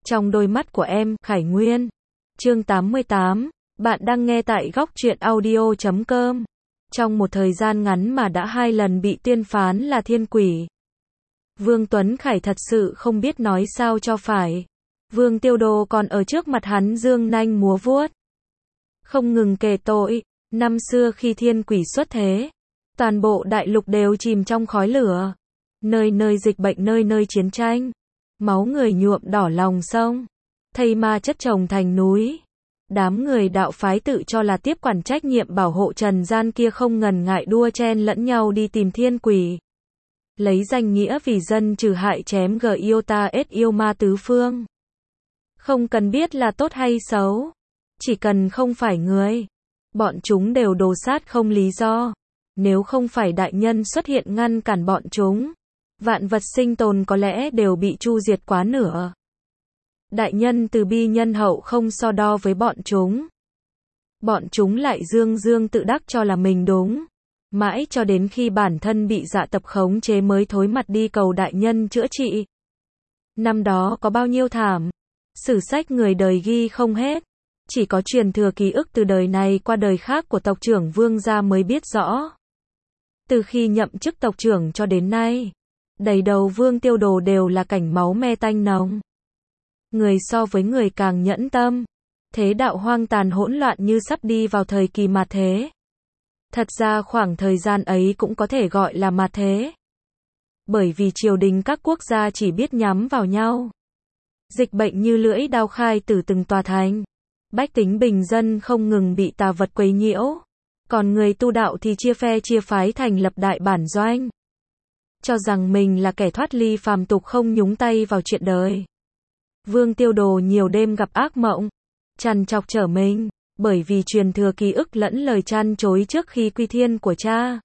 Trong đôi mắt của em, Khải Nguyên. Chương 88. Bạn đang nghe tại góc truyện audio.com. Trong một thời gian ngắn mà đã 2 lần bị tuyên phán là thiên quỷ. Vương Tuấn Khải thật sự không biết nói sao cho phải. Vương Tiêu Đồ còn ở trước mặt hắn dương nanh múa vuốt. Không ngừng kể tội, năm xưa khi thiên quỷ xuất thế, toàn bộ đại lục đều chìm trong khói lửa. Nơi nơi dịch bệnh, nơi nơi chiến tranh. Máu người nhuộm đỏ lòng sông. Thây ma chất chồng thành núi. Đám người đạo phái tự cho là tiếp quản trách nhiệm bảo hộ trần gian kia không ngần ngại đua chen lẫn nhau đi tìm thiên quỷ. Lấy danh nghĩa vì dân trừ hại chém g yêu ta ết yêu ma tứ phương. Không cần biết là tốt hay xấu. Chỉ cần không phải người. Bọn chúng đều đồ sát không lý do. Nếu không phải đại nhân xuất hiện ngăn cản bọn chúng, vạn vật sinh tồn có lẽ đều bị tru diệt quá nửa. Đại nhân từ bi nhân hậu không so đo với bọn chúng. Bọn chúng lại dương dương tự đắc cho là mình đúng. Mãi cho đến khi bản thân bị dạ tập khống chế mới thối mặt đi cầu đại nhân chữa trị. Năm đó có bao nhiêu thảm. Sử sách người đời ghi không hết. Chỉ có truyền thừa ký ức từ đời này qua đời khác của tộc trưởng Vương gia mới biết rõ. Từ khi nhậm chức tộc trưởng cho đến nay, đầy đầu Vương Tiêu Đồ đều là cảnh máu me tanh nồng. Người so với người càng nhẫn tâm. Thế đạo hoang tàn hỗn loạn như sắp đi vào thời kỳ mạt thế. Thật ra khoảng thời gian ấy cũng có thể gọi là mạt thế. Bởi vì triều đình các quốc gia chỉ biết nhắm vào nhau. Dịch bệnh như lưỡi đao khai từ từng tòa thành. Bách tính bình dân không ngừng bị tà vật quấy nhiễu. Còn người tu đạo thì chia phe chia phái thành lập đại bản doanh. Cho rằng mình là kẻ thoát ly phàm tục không nhúng tay vào chuyện đời. Vương Tiêu Đồ nhiều đêm gặp ác mộng. Trằn trọc trở mình. Bởi vì truyền thừa ký ức lẫn lời chăn chối trước khi quy thiên của cha.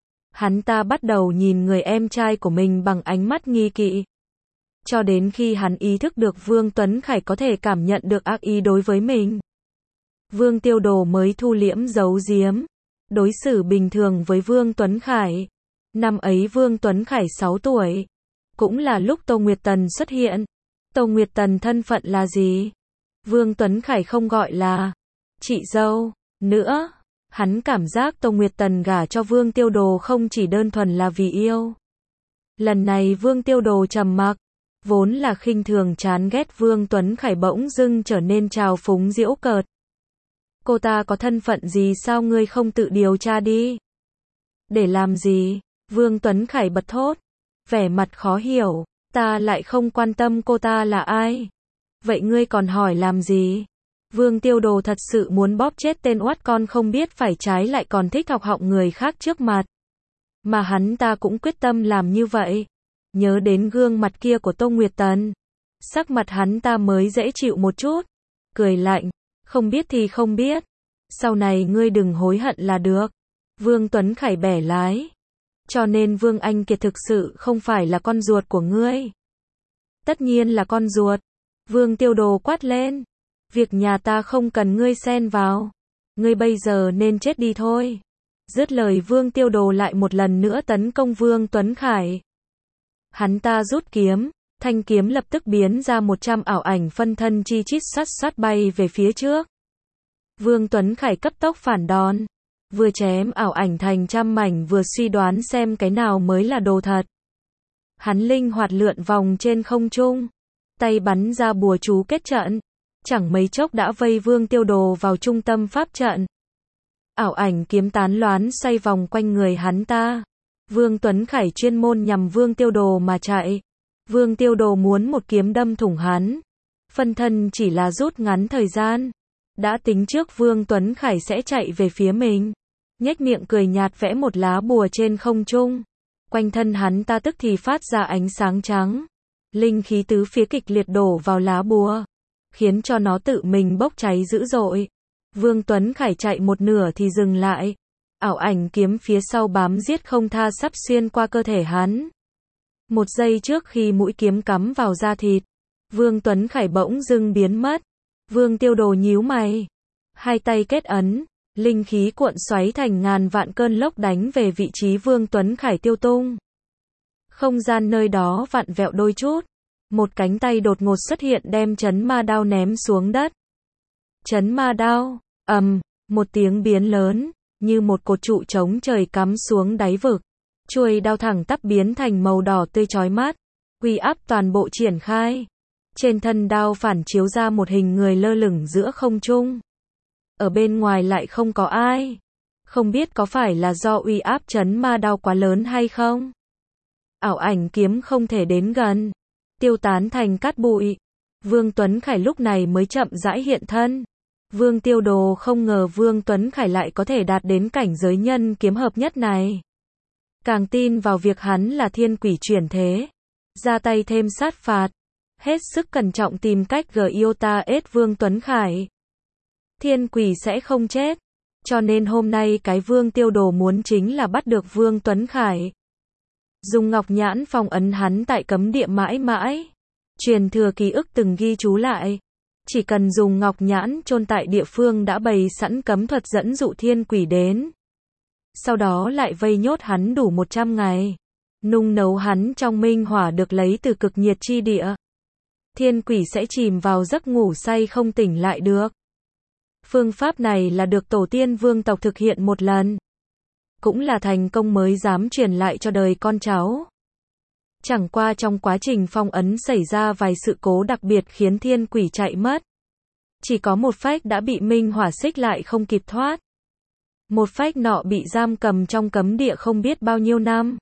Hắn ta bắt đầu nhìn người em trai của mình bằng ánh mắt nghi kỵ. Cho đến khi hắn ý thức được Vương Tuấn Khải có thể cảm nhận được ác ý đối với mình. Vương Tiêu Đồ mới thu liễm giấu giếm. Đối xử bình thường với Vương Tuấn Khải. Năm ấy Vương Tuấn Khải 6 tuổi. Cũng là lúc Tô Nguyệt Tần xuất hiện. Tô Nguyệt Tần thân phận là gì? Vương Tuấn Khải không gọi là chị dâu nữa. Hắn cảm giác Tô Nguyệt Tần gả cho Vương Tiêu Đồ không chỉ đơn thuần là vì yêu. Lần này Vương Tiêu Đồ trầm mặc. Vốn là khinh thường chán ghét Vương Tuấn Khải bỗng dưng trở nên trào phúng giễu cợt. Cô ta có thân phận gì sao ngươi không tự điều tra đi? Để làm gì? Vương Tuấn Khải bật thốt. Vẻ mặt khó hiểu. Ta lại không quan tâm cô ta là ai. Vậy ngươi còn hỏi làm gì? Vương Tiêu Đồ thật sự muốn bóp chết tên oát con không biết phải trái lại còn thích học họng người khác trước mặt. Mà hắn ta cũng quyết tâm làm như vậy. Nhớ đến gương mặt kia của Tô Nguyệt Tần. Sắc mặt hắn ta mới dễ chịu một chút. Cười lạnh. Không biết thì không biết. Sau này ngươi đừng hối hận là được. Vương Tuấn Khải bẻ lái. Cho nên Vương Anh Kiệt thực sự không phải là con ruột của ngươi. Tất nhiên là con ruột. Vương Tiêu Đồ quát lên. Việc nhà ta không cần ngươi xen vào. Ngươi bây giờ nên chết đi thôi. Dứt lời Vương Tiêu Đồ lại một lần nữa tấn công Vương Tuấn Khải. Hắn ta rút kiếm. Thanh kiếm lập tức biến ra 100 ảo ảnh phân thân chi chít xoát xoát bay về phía trước. Vương Tuấn Khải cấp tốc phản đòn. Vừa chém ảo ảnh thành trăm mảnh vừa suy đoán xem cái nào mới là đồ thật. Hắn linh hoạt lượn vòng trên không trung. Tay bắn ra bùa chú kết trận. Chẳng mấy chốc đã vây Vương Tiêu Đồ vào trung tâm pháp trận. Ảo ảnh kiếm tán loán xoay vòng quanh người hắn ta. Vương Tuấn Khải chuyên môn nhằm Vương Tiêu Đồ mà chạy. Vương Tiêu Đồ muốn một kiếm đâm thủng hắn. Phân thân chỉ là rút ngắn thời gian. Đã tính trước Vương Tuấn Khải sẽ chạy về phía mình. Nhếch miệng cười nhạt vẽ một lá bùa trên không trung. Quanh thân hắn ta tức thì phát ra ánh sáng trắng. Linh khí tứ phía kịch liệt đổ vào lá bùa. Khiến cho nó tự mình bốc cháy dữ dội. Vương Tuấn Khải chạy một nửa thì dừng lại. Ảo ảnh kiếm phía sau bám giết không tha sắp xuyên qua cơ thể hắn. Một giây trước khi mũi kiếm cắm vào da thịt. Vương Tuấn Khải bỗng dưng biến mất. Vương Tiêu Đồ nhíu mày. Hai tay kết ấn. Linh khí cuộn xoáy thành ngàn vạn cơn lốc đánh về vị trí Vương Tuấn Khải tiêu tung. Không gian nơi đó vặn vẹo đôi chút. Một cánh tay đột ngột xuất hiện đem chấn ma đao ném xuống đất. Chấn ma đao, một tiếng biến lớn, như một cột trụ chống trời cắm xuống đáy vực. Chuôi đao thẳng tắp biến thành màu đỏ tươi chói mắt. Uy áp toàn bộ triển khai. Trên thân đao phản chiếu ra một hình người lơ lửng giữa không trung. Ở bên ngoài lại không có ai. Không biết có phải là do uy áp chấn ma đao quá lớn hay không? Ảo ảnh kiếm không thể đến gần. Tiêu tán thành cát bụi. Vương Tuấn Khải lúc này mới chậm rãi hiện thân. Vương Tiêu Đồ không ngờ Vương Tuấn Khải lại có thể đạt đến cảnh giới nhân kiếm hợp nhất này. Càng tin vào việc hắn là thiên quỷ chuyển thế. Ra tay thêm sát phạt. Hết sức cẩn trọng tìm cách Giota ết Vương Tuấn Khải. Thiên quỷ sẽ không chết. Cho nên hôm nay cái Vương Tiêu Đồ muốn chính là bắt được Vương Tuấn Khải. Dùng ngọc nhãn phong ấn hắn tại cấm địa mãi mãi. Truyền thừa ký ức từng ghi chú lại. Chỉ cần dùng ngọc nhãn chôn tại địa phương đã bày sẵn cấm thuật dẫn dụ thiên quỷ đến. Sau đó lại vây nhốt hắn đủ 100 ngày. Nung nấu hắn trong minh hỏa được lấy từ cực nhiệt chi địa. Thiên quỷ sẽ chìm vào giấc ngủ say không tỉnh lại được. Phương pháp này là được tổ tiên vương tộc thực hiện một lần. Cũng là thành công mới dám truyền lại cho đời con cháu. Chẳng qua trong quá trình phong ấn xảy ra vài sự cố đặc biệt khiến thiên quỷ chạy mất. Chỉ có một phách đã bị minh hỏa xích lại không kịp thoát. Một phách nọ bị giam cầm trong cấm địa không biết bao nhiêu năm.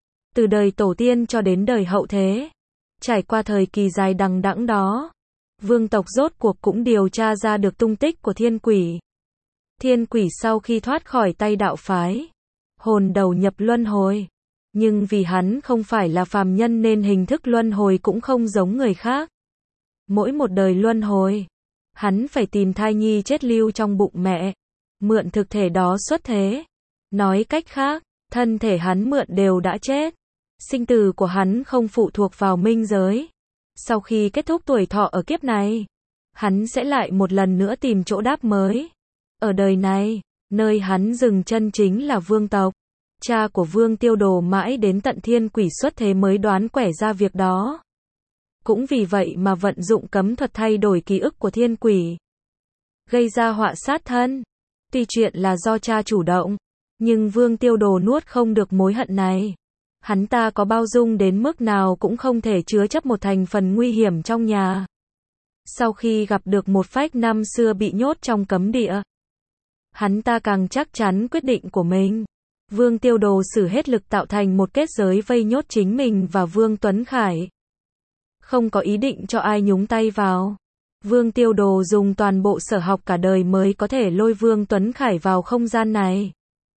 Từ đời tổ tiên cho đến đời hậu thế. Trải qua thời kỳ dài đằng đẵng đó. Vương tộc rốt cuộc cũng điều tra ra được tung tích của thiên quỷ. Thiên quỷ sau khi thoát khỏi tay đạo phái. Hồn đầu nhập luân hồi. Nhưng vì hắn không phải là phàm nhân nên hình thức luân hồi cũng không giống người khác. Mỗi một đời luân hồi. Hắn phải tìm thai nhi chết lưu trong bụng mẹ. Mượn thực thể đó xuất thế. Nói cách khác, thân thể hắn mượn đều đã chết. Sinh tử của hắn không phụ thuộc vào minh giới. Sau khi kết thúc tuổi thọ ở kiếp này, hắn sẽ lại một lần nữa tìm chỗ đáp mới. Ở đời này, nơi hắn dừng chân chính là vương tộc. Cha của Vương Tiêu Đồ mãi đến tận thiên quỷ xuất thế mới đoán quẻ ra việc đó. Cũng vì vậy mà vận dụng cấm thuật thay đổi ký ức của thiên quỷ. Gây ra họa sát thân. Tuy chuyện là do cha chủ động, nhưng Vương Tiêu Đồ nuốt không được mối hận này. Hắn ta có bao dung đến mức nào cũng không thể chứa chấp một thành phần nguy hiểm trong nhà. Sau khi gặp được một phách năm xưa bị nhốt trong cấm địa, hắn ta càng chắc chắn quyết định của mình. Vương Tiêu Đồ sử hết lực tạo thành một kết giới vây nhốt chính mình và Vương Tuấn Khải. Không có ý định cho ai nhúng tay vào. Vương Tiêu Đồ dùng toàn bộ sở học cả đời mới có thể lôi Vương Tuấn Khải vào không gian này.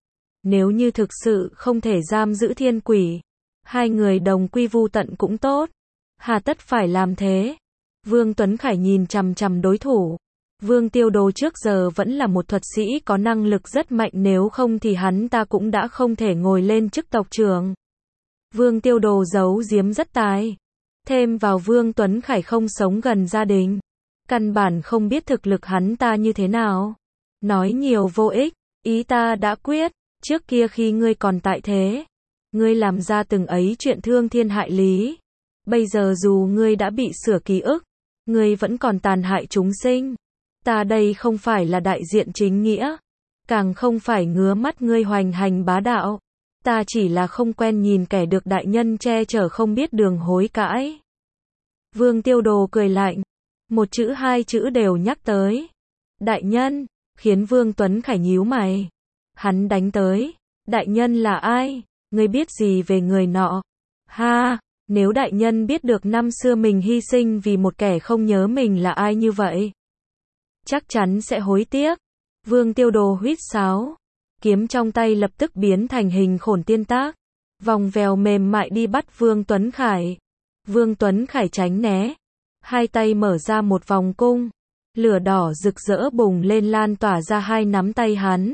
Nếu như thực sự không thể giam giữ thiên quỷ, hai người đồng quy vu tận cũng tốt. Hà tất phải làm thế. Vương Tuấn Khải nhìn chằm chằm đối thủ. Vương Tiêu Đồ trước giờ vẫn là một thuật sĩ có năng lực rất mạnh, nếu không thì hắn ta cũng đã không thể ngồi lên chức tộc trưởng. Vương Tiêu Đồ giấu giếm rất tài. Thêm vào Vương Tuấn Khải không sống gần gia đình. Căn bản không biết thực lực hắn ta như thế nào. Nói nhiều vô ích, ý ta đã quyết. Trước kia khi ngươi còn tại thế, ngươi làm ra từng ấy chuyện thương thiên hại lý. Bây giờ dù ngươi đã bị sửa ký ức, ngươi vẫn còn tàn hại chúng sinh. Ta đây không phải là đại diện chính nghĩa, càng không phải ngứa mắt ngươi hoành hành bá đạo. Ta chỉ là không quen nhìn kẻ được đại nhân che chở không biết đường hối cãi. Vương Tiêu Đồ cười lạnh, một chữ hai chữ đều nhắc tới. Đại nhân, khiến Vương Tuấn Khải nhíu mày. Hắn đánh tới, đại nhân là ai? Ngươi biết gì về người nọ? Ha, nếu đại nhân biết được năm xưa mình hy sinh vì một kẻ không nhớ mình là ai như vậy, chắc chắn sẽ hối tiếc. Vương Tiêu Đồ huýt sáo, kiếm trong tay lập tức biến thành hình khổn tiên tác, vòng vèo mềm mại đi bắt Vương Tuấn Khải. Vương Tuấn Khải tránh né, hai tay mở ra một vòng cung, lửa đỏ rực rỡ bùng lên lan tỏa ra hai nắm tay hắn,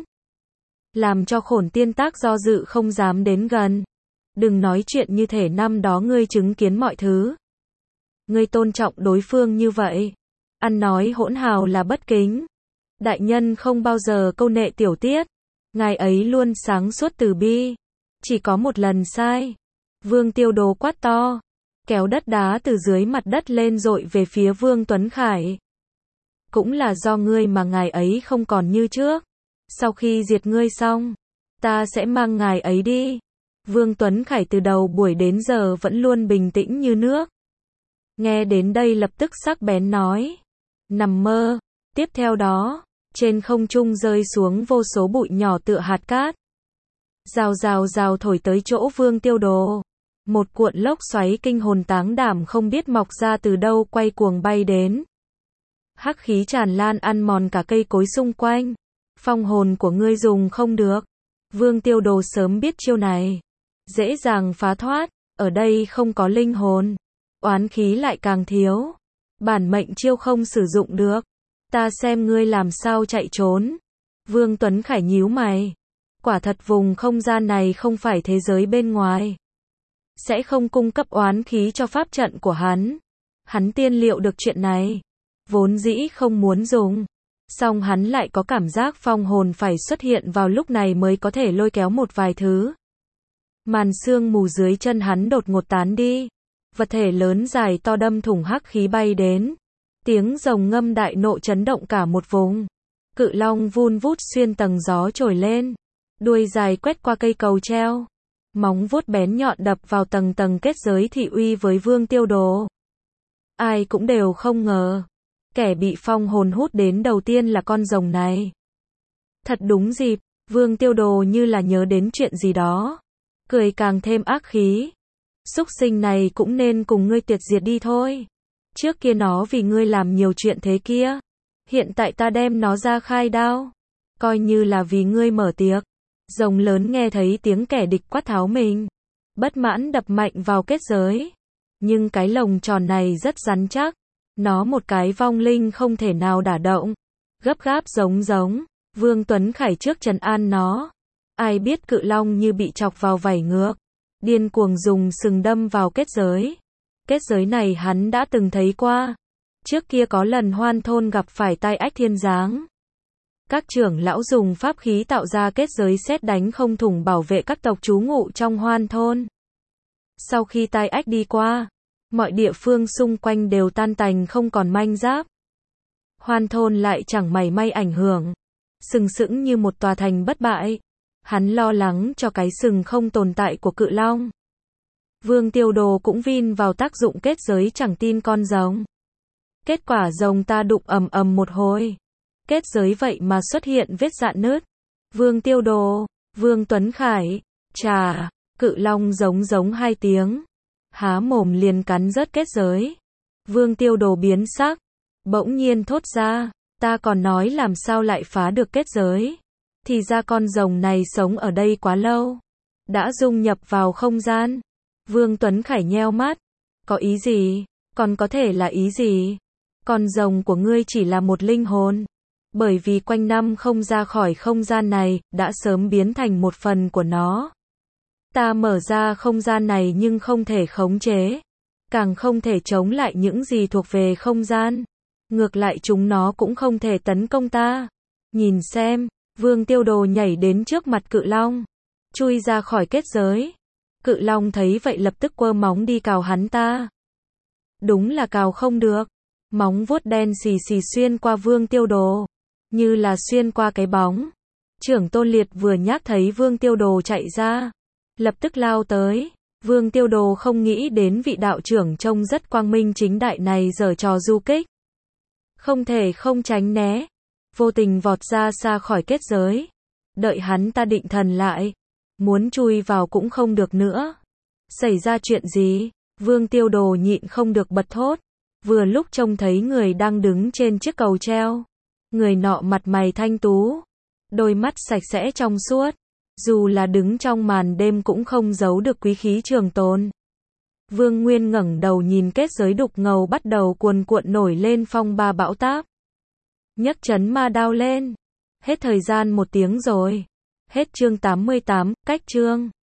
làm cho khổn tiên tác do dự không dám đến gần. Đừng nói chuyện như thể năm đó ngươi chứng kiến mọi thứ. Ngươi tôn trọng đối phương như vậy, ăn nói hỗn hào là bất kính. Đại nhân không bao giờ câu nệ tiểu tiết, ngài ấy luôn sáng suốt từ bi, chỉ có một lần sai. Vương Tiêu Đồ quát to, kéo đất đá từ dưới mặt đất lên dội về phía Vương Tuấn Khải. Cũng là do ngươi mà ngài ấy không còn như trước. Sau khi diệt ngươi xong, ta sẽ mang ngài ấy đi. Vương Tuấn Khải từ đầu buổi đến giờ vẫn luôn bình tĩnh như nước. Nghe đến đây lập tức sắc bén nói. Nằm mơ. Tiếp theo đó, trên không trung rơi xuống vô số bụi nhỏ tựa hạt cát. Rào rào rào thổi tới chỗ Vương Tiêu Đồ. Một cuộn lốc xoáy kinh hồn táng đảm không biết mọc ra từ đâu quay cuồng bay đến. Hắc khí tràn lan ăn mòn cả cây cối xung quanh. Phong hồn của ngươi dùng không được. Vương Tiêu Đồ sớm biết chiêu này. Dễ dàng phá thoát. Ở đây không có linh hồn. Oán khí lại càng thiếu. Bản mệnh chiêu không sử dụng được. Ta xem ngươi làm sao chạy trốn. Vương Tuấn Khải nhíu mày. Quả thật vùng không gian này không phải thế giới bên ngoài. Sẽ không cung cấp oán khí cho pháp trận của hắn. Hắn tiên liệu được chuyện này. Vốn dĩ không muốn dùng. Song hắn lại có cảm giác phong hồn phải xuất hiện vào lúc này mới có thể lôi kéo một vài thứ. Màn sương mù dưới chân hắn đột ngột tán đi. Vật thể lớn dài to đâm thủng hắc khí bay đến. Tiếng rồng ngâm đại nộ chấn động cả một vùng. Cự long vun vút xuyên tầng gió trồi lên. Đuôi dài quét qua cây cầu treo. Móng vuốt bén nhọn đập vào tầng tầng kết giới thị uy với Vương Tiêu Đồ. Ai cũng đều không ngờ. Kẻ bị phong hồn hút đến đầu tiên là con rồng này. Thật đúng dịp, Vương Tiêu Đồ như là nhớ đến chuyện gì đó. Cười càng thêm ác khí. Súc sinh này cũng nên cùng ngươi tuyệt diệt đi thôi. Trước kia nó vì ngươi làm nhiều chuyện thế kia. Hiện tại ta đem nó ra khai đao. Coi như là vì ngươi mở tiệc. Rồng lớn nghe thấy tiếng kẻ địch quát tháo mình. Bất mãn đập mạnh vào kết giới. Nhưng cái lồng tròn này rất rắn chắc. Nó một cái vong linh không thể nào đả động. Gấp gáp giống. Vương Tuấn Khải trước trấn an nó. Ai biết cự long như bị chọc vào vảy ngược. Điên cuồng dùng sừng đâm vào kết giới. Kết giới này hắn đã từng thấy qua. Trước kia có lần Hoan Thôn gặp phải tai ách thiên giáng. Các trưởng lão dùng pháp khí tạo ra kết giới sét đánh không thủng bảo vệ các tộc trú ngụ trong Hoan Thôn. Sau khi tai ách đi qua, mọi địa phương xung quanh đều tan tành không còn manh giáp. Hoan Thôn lại chẳng mảy may ảnh hưởng. Sừng sững như một tòa thành bất bại. Hắn lo lắng cho cái sừng không tồn tại của cự long. Vương Tiêu Đồ cũng vin vào tác dụng kết giới chẳng tin con rồng. Kết quả rồng ta đụng ầm ầm một hồi. Kết giới vậy mà xuất hiện vết rạn nứt. Vương Tiêu Đồ, Vương Tuấn Khải, chà, cự long giống hai tiếng. Há mồm liền cắn rớt kết giới. Vương Tiêu Đồ biến sắc. Bỗng nhiên thốt ra, ta còn nói làm sao lại phá được kết giới. Thì ra con rồng này sống ở đây quá lâu. Đã dung nhập vào không gian. Vương Tuấn Khải nheo mắt. Có ý gì? Còn có thể là ý gì? Con rồng của ngươi chỉ là một linh hồn. Bởi vì quanh năm không ra khỏi không gian này, đã sớm biến thành một phần của nó. Ta mở ra không gian này nhưng không thể khống chế. Càng không thể chống lại những gì thuộc về không gian. Ngược lại chúng nó cũng không thể tấn công ta. Nhìn xem, Vương Tiêu Đồ nhảy đến trước mặt cự long. Chui ra khỏi kết giới. Cự long thấy vậy lập tức quơ móng đi cào hắn ta. Đúng là cào không được. Móng vuốt đen xì xì xuyên qua Vương Tiêu Đồ. Như là xuyên qua cái bóng. Trưởng Tôn Liệt vừa nhắc thấy Vương Tiêu Đồ chạy ra. Lập tức lao tới. Vương Tiêu Đồ không nghĩ đến vị đạo trưởng trông rất quang minh chính đại này giở trò du kích. Không thể không tránh né. Vô tình vọt ra xa khỏi kết giới. Đợi hắn ta định thần lại. Muốn chui vào cũng không được nữa. Xảy ra chuyện gì? Vương Tiêu Đồ nhịn không được bật thốt. Vừa lúc trông thấy người đang đứng trên chiếc cầu treo. Người nọ mặt mày thanh tú. Đôi mắt sạch sẽ trong suốt. Dù là đứng trong màn đêm cũng không giấu được quý khí trường tồn. Vương Nguyên ngẩng đầu nhìn kết giới đục ngầu bắt đầu cuồn cuộn nổi lên phong ba bão táp. Nhấc chấn ma đao lên. Hết thời gian 1 tiếng rồi. Hết chương 88, cách chương.